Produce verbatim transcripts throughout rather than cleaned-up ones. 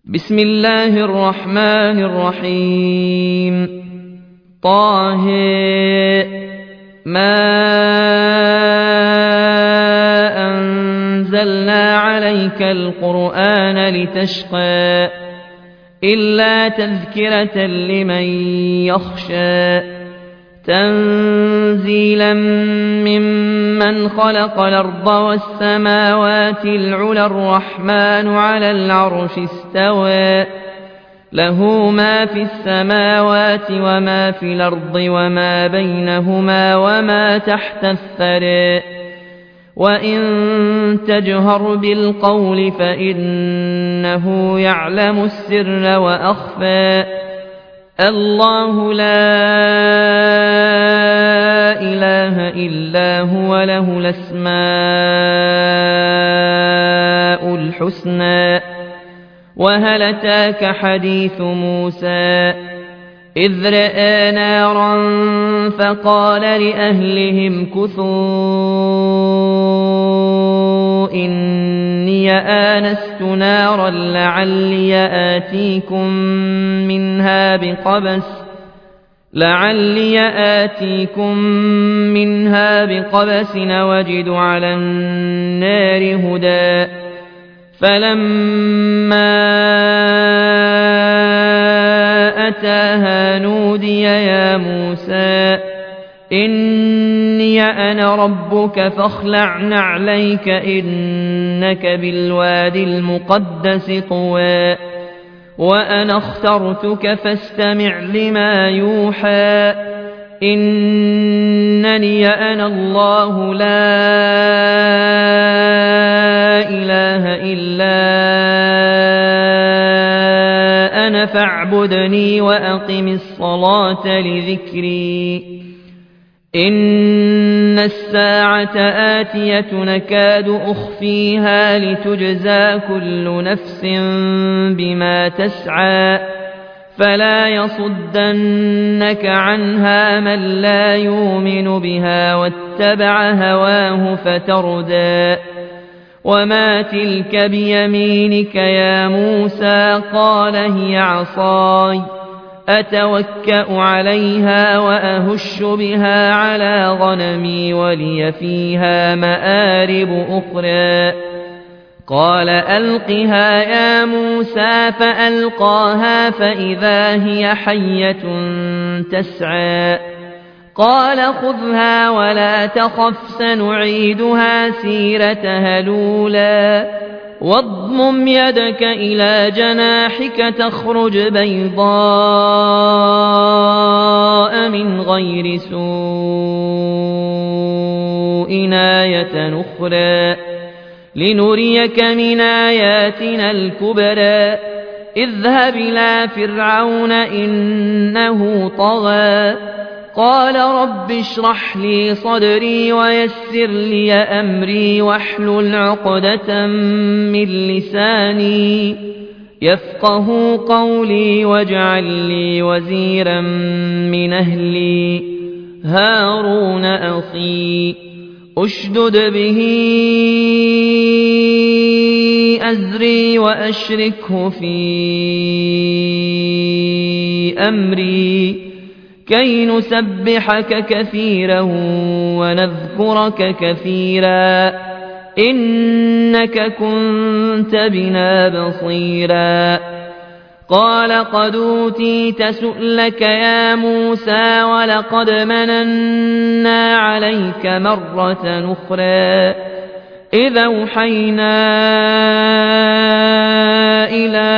بسم الله الرحمن الرحيم. طه ما أنزلنا عليك القرآن لتشقى إلا تذكرة لمن يخشى تنزيلا ممن خلق الأرض والسماوات العلى الرحمن على العرش استوى له ما في السماوات وما في الأرض وما بينهما وما تحت الثرى وإن تجهر بالقول فإنه يعلم السر وأخفى الله لا إله إلا هو له الأسماء الحسنى وهل أتاك حديث موسى إذ رأى نارا فقال لأهلهم كثوا إني آنست نارا لعلي آتيكم منها بقبس لعلي آتيكم منها بقبس وجد على النار هدى فلما أتاها نودي يا موسى إني أنا ربك فاخلع نعليك إنك بالوادي المقدس طوى وأنا اخترتك فاستمع لما يوحى إنني أنا الله لا إله إلا أنا فاعبدني وأقم الصلاة لذكري إن الساعة آتية نكاد أخفيها لتجزى كل نفس بما تسعى فلا يصدنك عنها من لا يؤمن بها واتبع هواه فتردى وما تلك بيمينك يا موسى قال هي عصاي أتوكأ عليها وأهش بها على غنمي ولي فيها مآرب أخرى قال ألقها يا موسى فألقاها فإذا هي حية تسعى قال خذها ولا تخف سنعيدها سيرتها الأولى واضمم يدك إلى جناحك تخرج بيضاء من غير سوء آية أخرى لنريك من آياتنا الكبرى اذهب إلى فرعون إنه طغى قال رب اشرح لي صدري ويسر لي أمري واحلل عقدة من لساني يفقه قولي واجعل لي وزيرا من أهلي هارون أخي أشدد به أزري وأشركه في أمري كي نسبحك كثيرا ونذكرك كثيرا إنك كنت بنا بصيرا قال قد أوتيت سؤلك يا موسى ولقد مننا عليك مرة أخرى إذا أوحينا إلى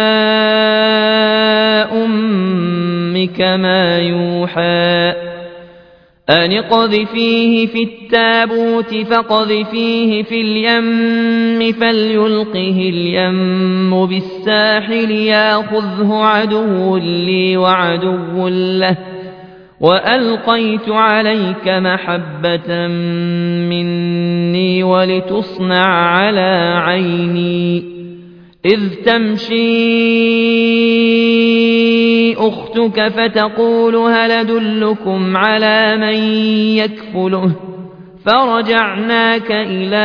أمك ما يوحى أن اقذفيه في التابوت فاقذفيه في اليم فليلقه اليم بالساحل ياخذه عدو لي وعدو له وألقيت عليك محبة مني ولتصنع على عيني إذ تمشي أختك فتقول هل أدلكم على من يكفله فرجعناك إلى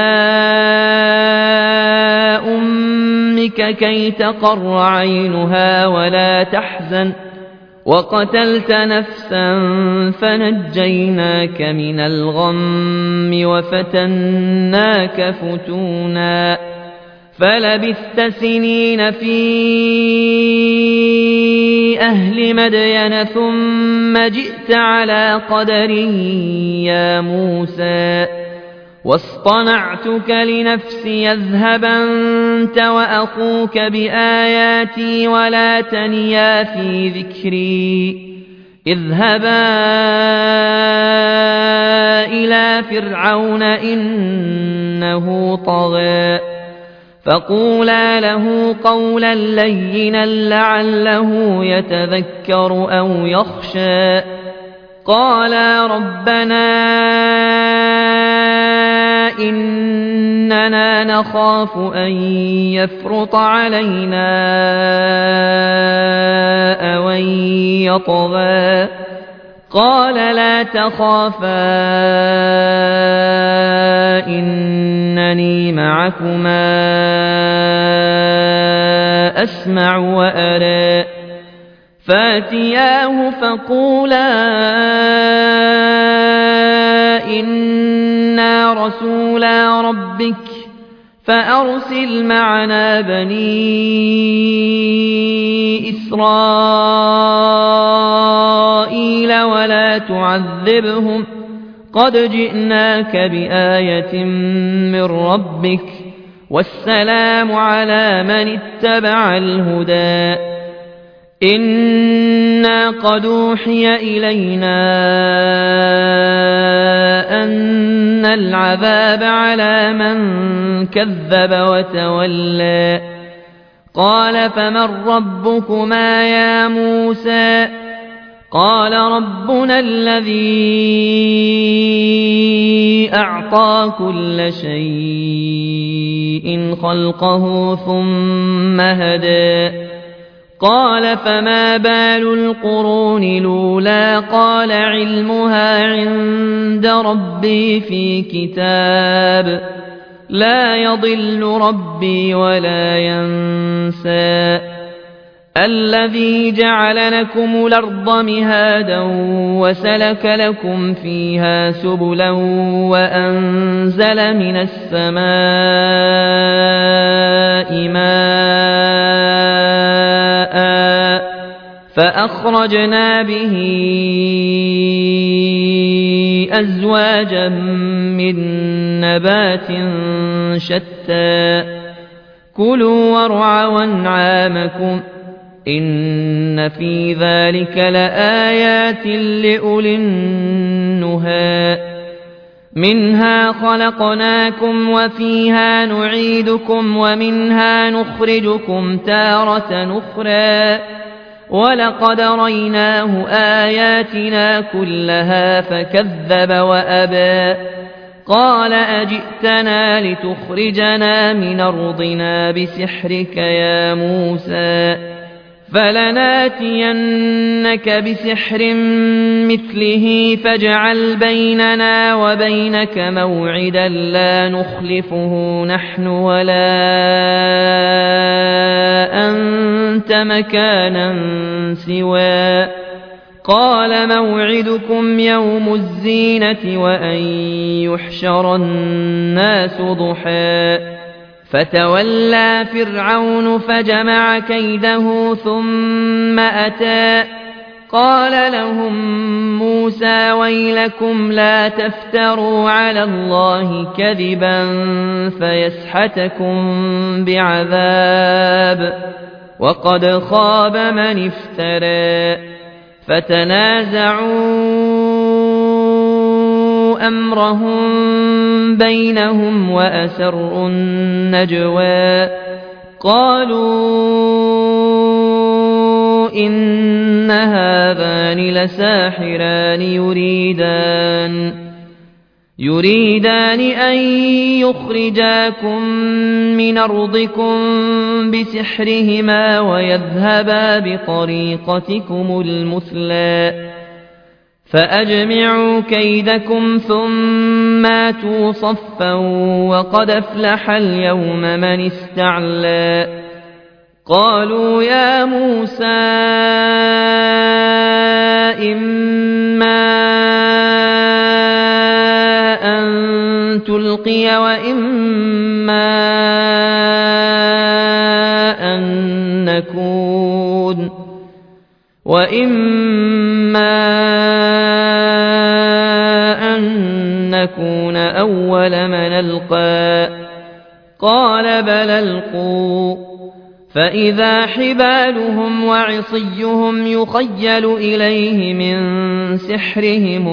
أمك كي تقر عينها ولا تحزن وقتلت نفسا فنجيناك من الغم وفتناك فتونا فلبثت سنين في أهل مدين ثم جئت على قدر يا موسى واصطنعتك لنفسي اذهب أنت وأخوك بآياتي ولا تنيا في ذكري اذهبا إلى فرعون إنه طغى فقولا له قولا لينا لعله يتذكر أو يخشى قالا ربنا إننا نخاف أن يفرط علينا أو أن يطغى قال لا تخافا إنني معكما أسمع وأرى فاتياه فقولا إنا رسولا ربك فأرسل معنا بني إسرائيل ولا تعذبهم قد جئناك بآية من ربك والسلام على من اتبع الهدى إنا قد أوحي إلينا أن العذاب على من كذب وتولى قال فمن ربكما يا موسى قال ربنا الذي أعطى كل شيء خلقه ثم هدى قال فما بال القرون الأولى قال علمها عند ربي في كتاب لا يضل ربي ولا ينسى الذي جعل لكم الأرض مهادا وسلك لكم فيها سبلا وأنزل من السماء ماء فأخرجنا به أزواجا من نبات شتى كلوا وارعوا أنعامكم إن في ذلك لآيات لأولي النهى منها خلقناكم وفيها نعيدكم ومنها نخرجكم تارة أخرى ولقد ريناه آياتنا كلها فكذب وأبى قال أجئتنا لتخرجنا من أرضنا بسحرك يا موسى فلناتينك بسحر مثله فاجعل بيننا وبينك موعدا لا نخلفه نحن ولا أنت مكانا سوى قال موعدكم يوم الزينة وأن يحشر الناس ضحى فتولى فرعون فجمع كيده ثم أتى قال لهم موسى ويلكم لا تفتروا على الله كذبا فيسحتكم بعذاب وقد خاب من افترى فتنازعوا أمرهم بينهم وأسروا النجوى قالوا إن هذان لساحران يريدان يريدان أن يخرجاكم من أرضكم بسحرهما ويذهبا بطريقتكم المثلى فأجمعوا كيدكم ثم اتوا صفا وقد أفلح اليوم من استعلى قالوا يا موسى إما أن تلقي وإما أن نكون وإما أن نكون أول من ألقى قال بل ألقوا فإذا حبالهم وعصيهم يخيل إليه من سحرهم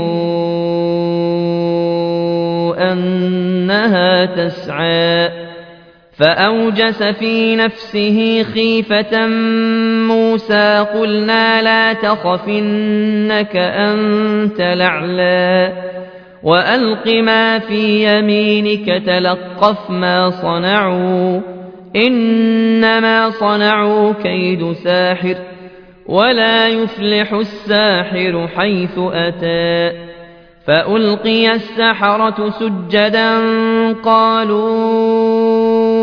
أنها تسعى فأوجس في نفسه خيفة موسى قلنا لا تخف إنك أنت الأعلى وألق ما في يمينك تلقف ما صنعوا إنما صنعوا كيد ساحر ولا يفلح الساحر حيث أتى فألقي السحرة سجدا قالوا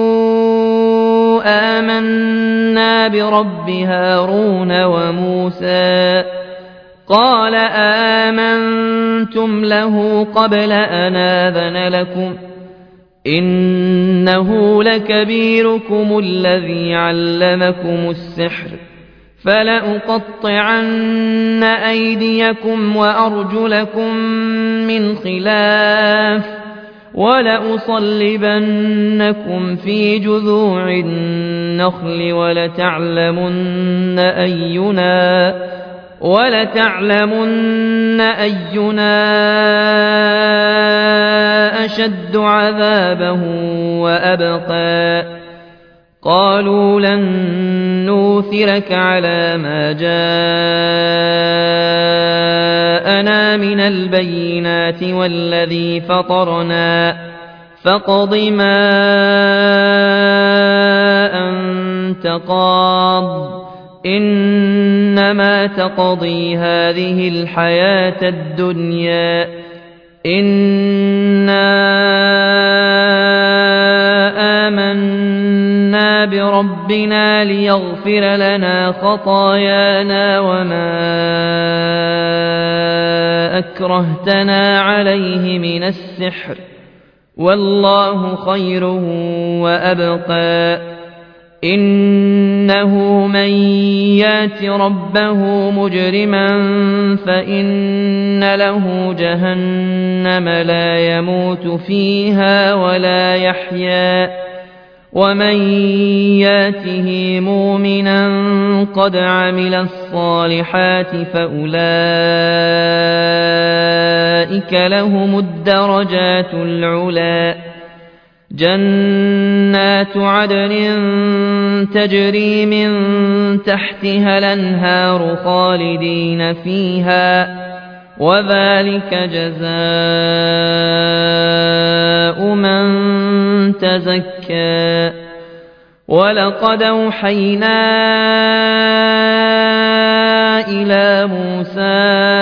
آمنا برب هارون وموسى قال آمنتم له قبل أن آذن لكم إنه لكبيركم الذي علمكم السحر فلأقطعن أيديكم وأرجلكم من خلاف ولأصلبنكم في جذوع النخل ولتعلمن أينا ولتعلمن أينا أشد عذابا وأبقى قالوا لن نوثرك على ما جاءنا من البينات والذي فطرنا فاقض ما أنت قاض إنما تقضي هذه الحياة الدنيا إنا آمنا بربنا ليغفر لنا خطايانا وما أكرهتنا عليه من السحر والله خير وأبقى إنه من يات ربه مجرما فإن له جهنم لا يموت فيها ولا يحيا ومن ياته مؤمنا قد عمل الصالحات فأولئك لهم الدرجات العلى جنات عدن تجري من تحتها الأنهار خالدين فيها وذلك جزاء من تزكى ولقد أوحينا إلى موسى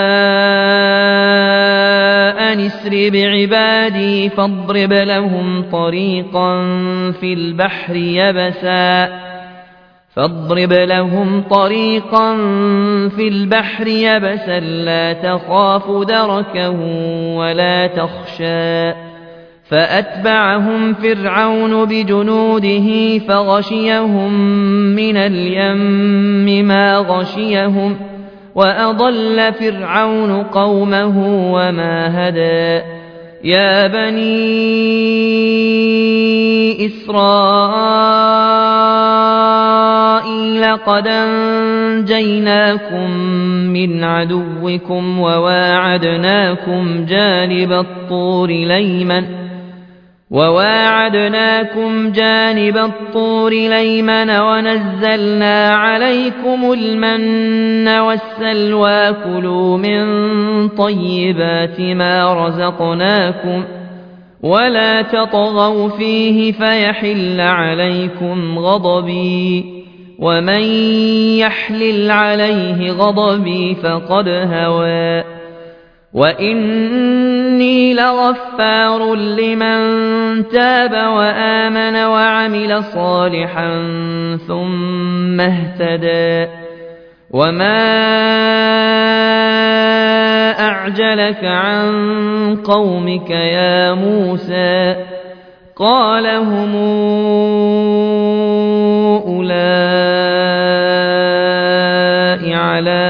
أن اسر بعبادي فاضرب لهم طريقا في البحر يبسا فاضرب لهم طريقا في البحر يبسا لا تخاف دركا ولا تخشى فأتبعهم فرعون بجنوده فغشيهم من اليم ما غشيهم وأضل فرعون قومه وما هدى يا بني إسرائيل قد أنجيناكم من عدوكم وواعدناكم جانب الطور الأيمن وواعدناكم جانب الطور الأيمن ونزلنا عليكم المن والسلوى كلوا من طيبات ما رزقناكم ولا تطغوا فيه فيحل عليكم غضبي ومن يحلل عليه غضبي فقد هوى وإني لغفار لمن تاب وآمن وعمل صالحا ثم اهتدى وما أعجلك عن قومك يا موسى قال هم أولئك على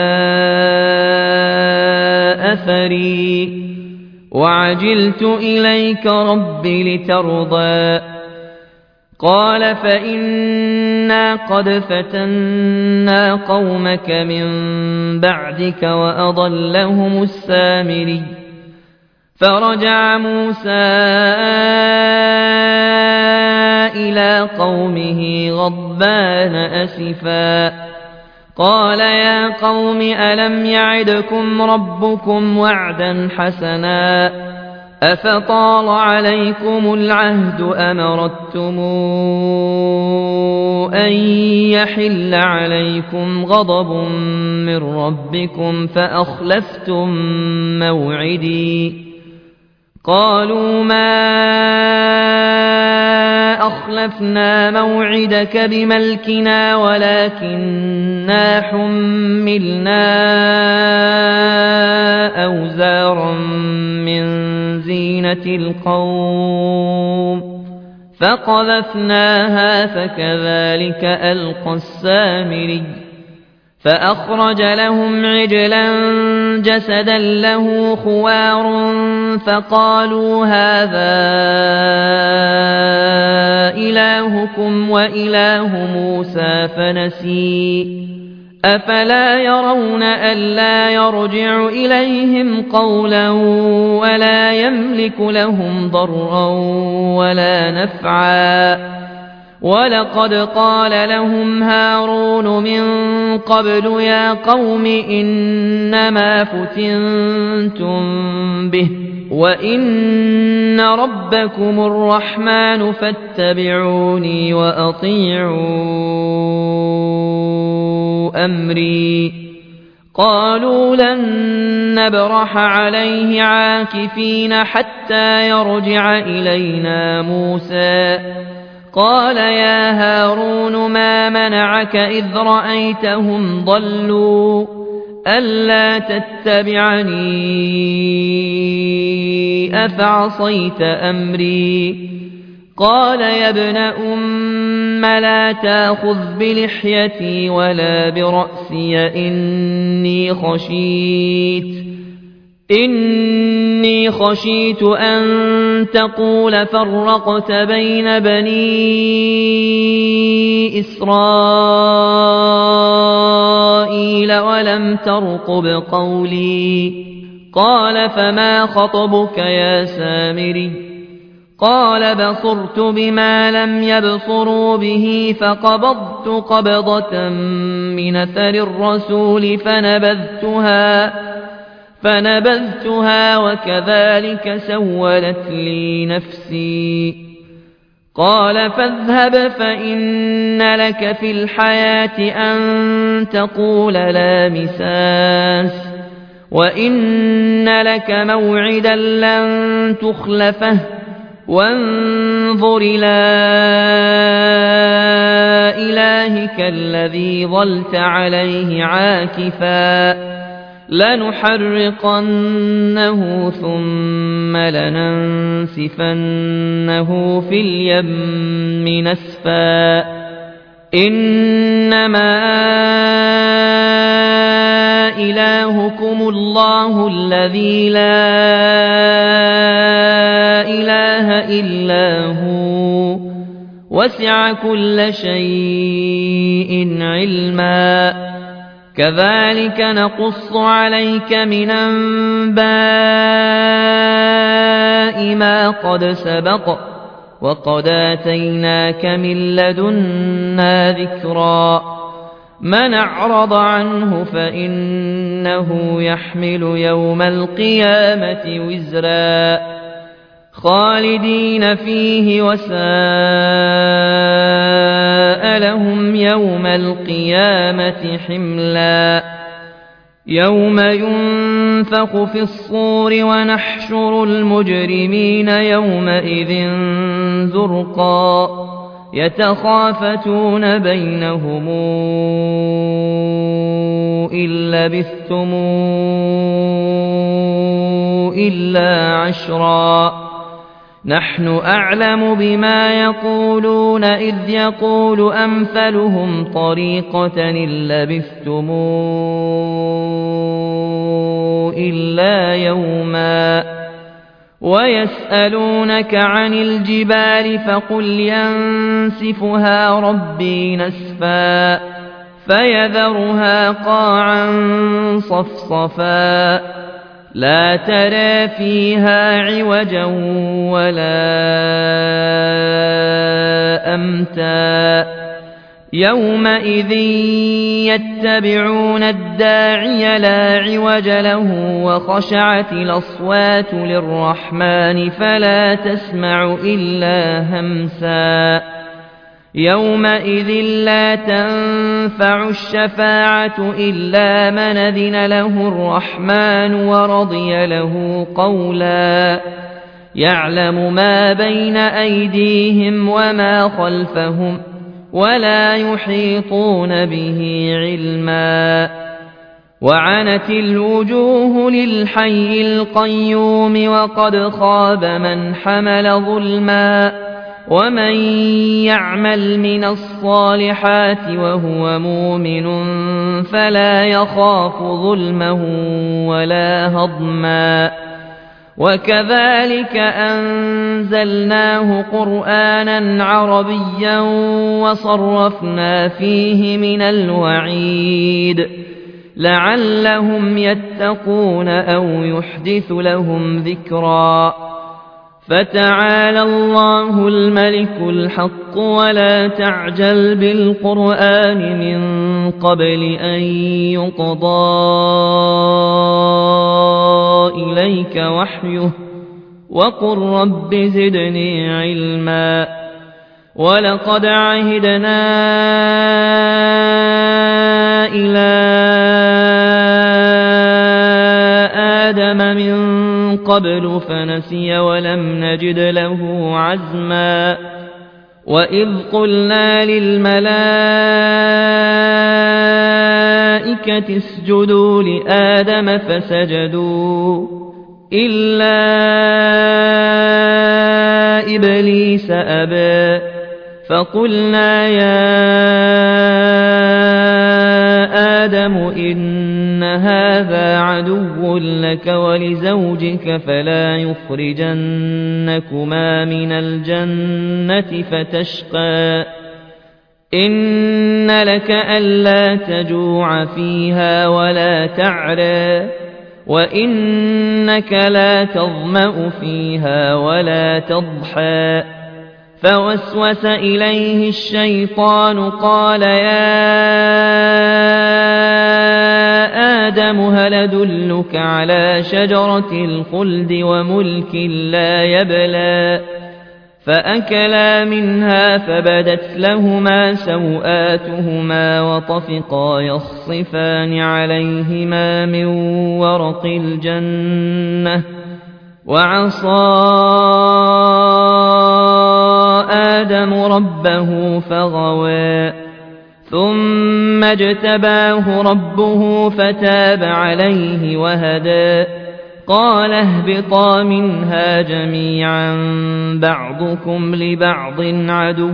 أثري وعجلت إليك رب لترضى قال فإنا قد فتنا قومك من بعدك وأضلهم السامري فرجع موسى إلى قومه غضبان أسفا قال يا قوم ألم يعدكم ربكم وعدا حسنا أفطال عليكم العهد أم أردتم أن يحل عليكم غضب من ربكم فأخلفتم موعدي قالوا ما أخلفنا موعدك بملكنا ولكننا حملنا أوزارا من زينة القوم فقذفناها فكذلك ألقى السامري فأخرج لهم عجلا جسدا له خوار فقالوا هذا إلهكم وإله موسى فنسي أفلا يرون ألا يرجع إليهم قولا ولا يملك لهم ضرا ولا نفعا ولقد قال لهم هارون من قبل يا قوم إنما فتنتم به وإن ربكم الرحمن فاتبعوني وأطيعوا أمري قالوا لن نبرح عليه عاكفين حتى يرجع إلينا موسى قال يا هارون ما منعك إذ رأيتهم ضلوا ألا تتبعني أفعصيت أمري قال يا ابن أم لا تأخذ بلحيتي ولا برأسي إني خشيت إني خشيت أن تقول فرقت بين بني إسرائيل ولم ترقب قولي قال فما خطبك يا سامري قال بصرت بما لم يبصروا به فقبضت قبضة من أثر الرسول فنبذتها فنبذتها وكذلك سولت لي نفسي قال فاذهب فإن لك في الحياة أن تقول لا مساس وإن لك موعدا لن تخلفه وانظر إلى إلهك الذي ظلت عليه عاكفا لنحرقنه ثم لننسفنه في اليم نسفا إنما إلهكم الله الذي لا إله إلا هو وسع كل شيء علما كذلك نقص عليك من أنباء ما قد سبق وقد آتيناك من لدنا ذكرا من أعرض عنه فإنه يحمل يوم القيامة وزرا خالدين فيه وساء لهم يوم القيامة حملا يوم ينفخ في الصور ونحشر المجرمين يومئذ زرقا يتخافتون بينهم إن لبثتم إلا عشرا نحن أعلم بما يقولون إذ يقول أمثلهم طريقة إن لبثتم إلا يوما ويسألونك عن الجبال فقل ينسفها ربي نسفا فيذرها قاعا صفصفا لا ترى فيها عوجا ولا أمتا يومئذ يتبعون الداعي لا عوج له وخشعت الأصوات للرحمن فلا تسمع إلا همسا يومئذ لا تنفع الشفاعة إلا من أذن له الرحمن ورضي له قولا يعلم ما بين أيديهم وما خلفهم ولا يحيطون به علما وعنت الوجوه للحي القيوم وقد خاب من حمل ظلما ومن يعمل من الصالحات وهو مؤمن فلا يخاف ظلما ولا هضما وكذلك أنزلناه قرآنا عربيا وصرفنا فيه من الوعيد لعلهم يتقون أو يحدث لهم ذكرا فتعالى الله الملك الحق ولا تعجل بالقرآن من قبل أن يقضى إليك وحيه وقل رب زدني علما ولقد عهدنا إلى آدم من قبل فنسي ولم نجد له عزما وإذ قلنا للملائكة اسجدوا لآدم فسجدوا إلا إبليس أبى فقلنا يا آدم إن هذا عدو لك ولزوجك فلا يخرجنكما من الجنة فتشقى إن لك ألا تجوع فيها ولا تعرى وإنك لا تظمأ فيها ولا تضحى فوسوس إليه الشيطان قال يا آدم هل أدلك على شجرة الخلد وملك لا يبلى فأكلا منها فبدت لهما سوآتهما وطفقا يخصفان عليهما من ورق الجنة وعصى آدم ربه فغوى ثم اجتباه ربه فتاب عليه وهدى قال اهبطا منها جميعا بعضكم لبعض عدو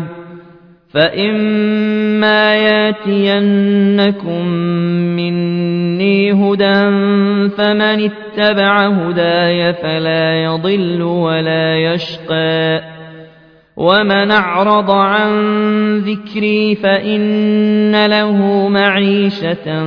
فإما ياتينكم مني هدى فمن اتبع هداي فلا يضل ولا يشقى ومن أعرض عن ذكري فإن له معيشة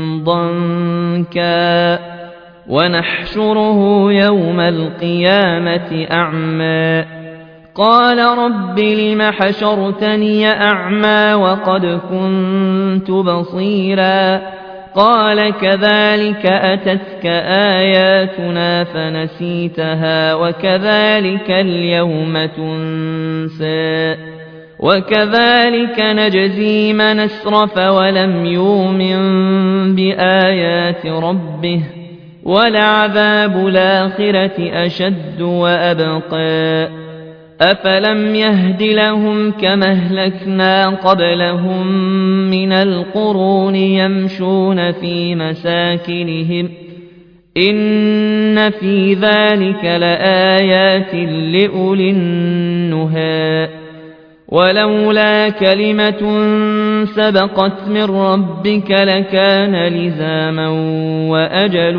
ضنكا ونحشره يوم القيامة أعمى قال رب لم حشرتني أعمى وقد كنت بصيرا قال كذلك أتتك آياتنا فنسيتها وكذلك اليوم تنسى وكذلك نجزي من أسرف ولم يؤمن بآيات ربه ولعذاب الآخرة أشد وأبقى أفلم يهد لهم كما أهلكنا قبلهم من القرون يمشون في مساكنهم إن في ذلك لآيات لأولي النهى ولولا كلمة سبقت من ربك لكان لزاما وأجل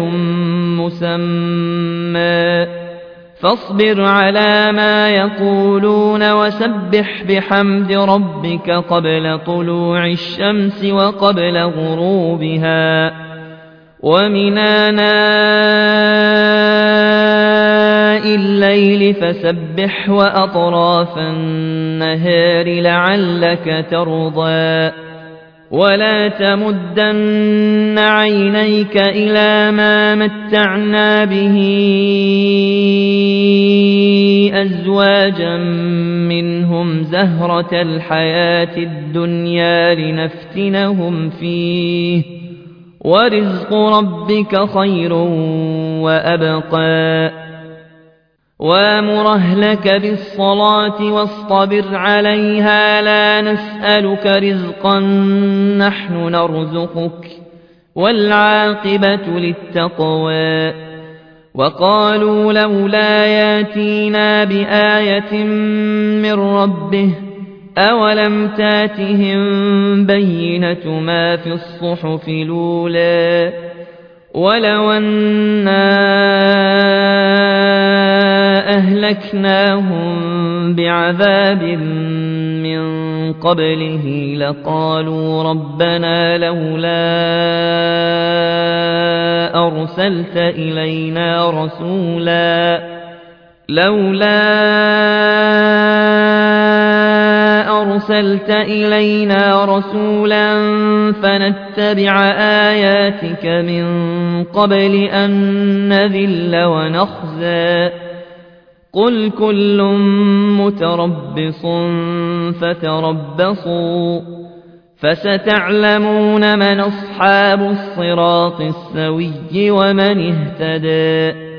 مسمى فاصبر على ما يقولون وسبح بحمد ربك قبل طلوع الشمس وقبل غروبها ومن آناء الليل فسبح وأطراف النهار لعلك ترضى ولا تمدن عينيك إلى ما متعنا به أزواجا منهم زهرة الحياة الدنيا لنفتنهم فيه ورزق ربك خير وأبقى وامر أهلك بالصلاة واصطبر عليها لا نسألك رزقا نحن نرزقك والعاقبة للتقوى وقالوا لولا ياتينا بآية من ربه أولم تاتهم بينة ما في الصحف الأولى ولو أنا أهلكناهم بعذاب من قبله لقالوا ربنا لولا أرسلت إلينا رسولا لولا أرسلت إلينا رسولا فنتبع آياتك من قبل أن نذل ونخزى قل كل متربص فتربصوا فستعلمون من أصحاب الصراط السوي ومن اهتدى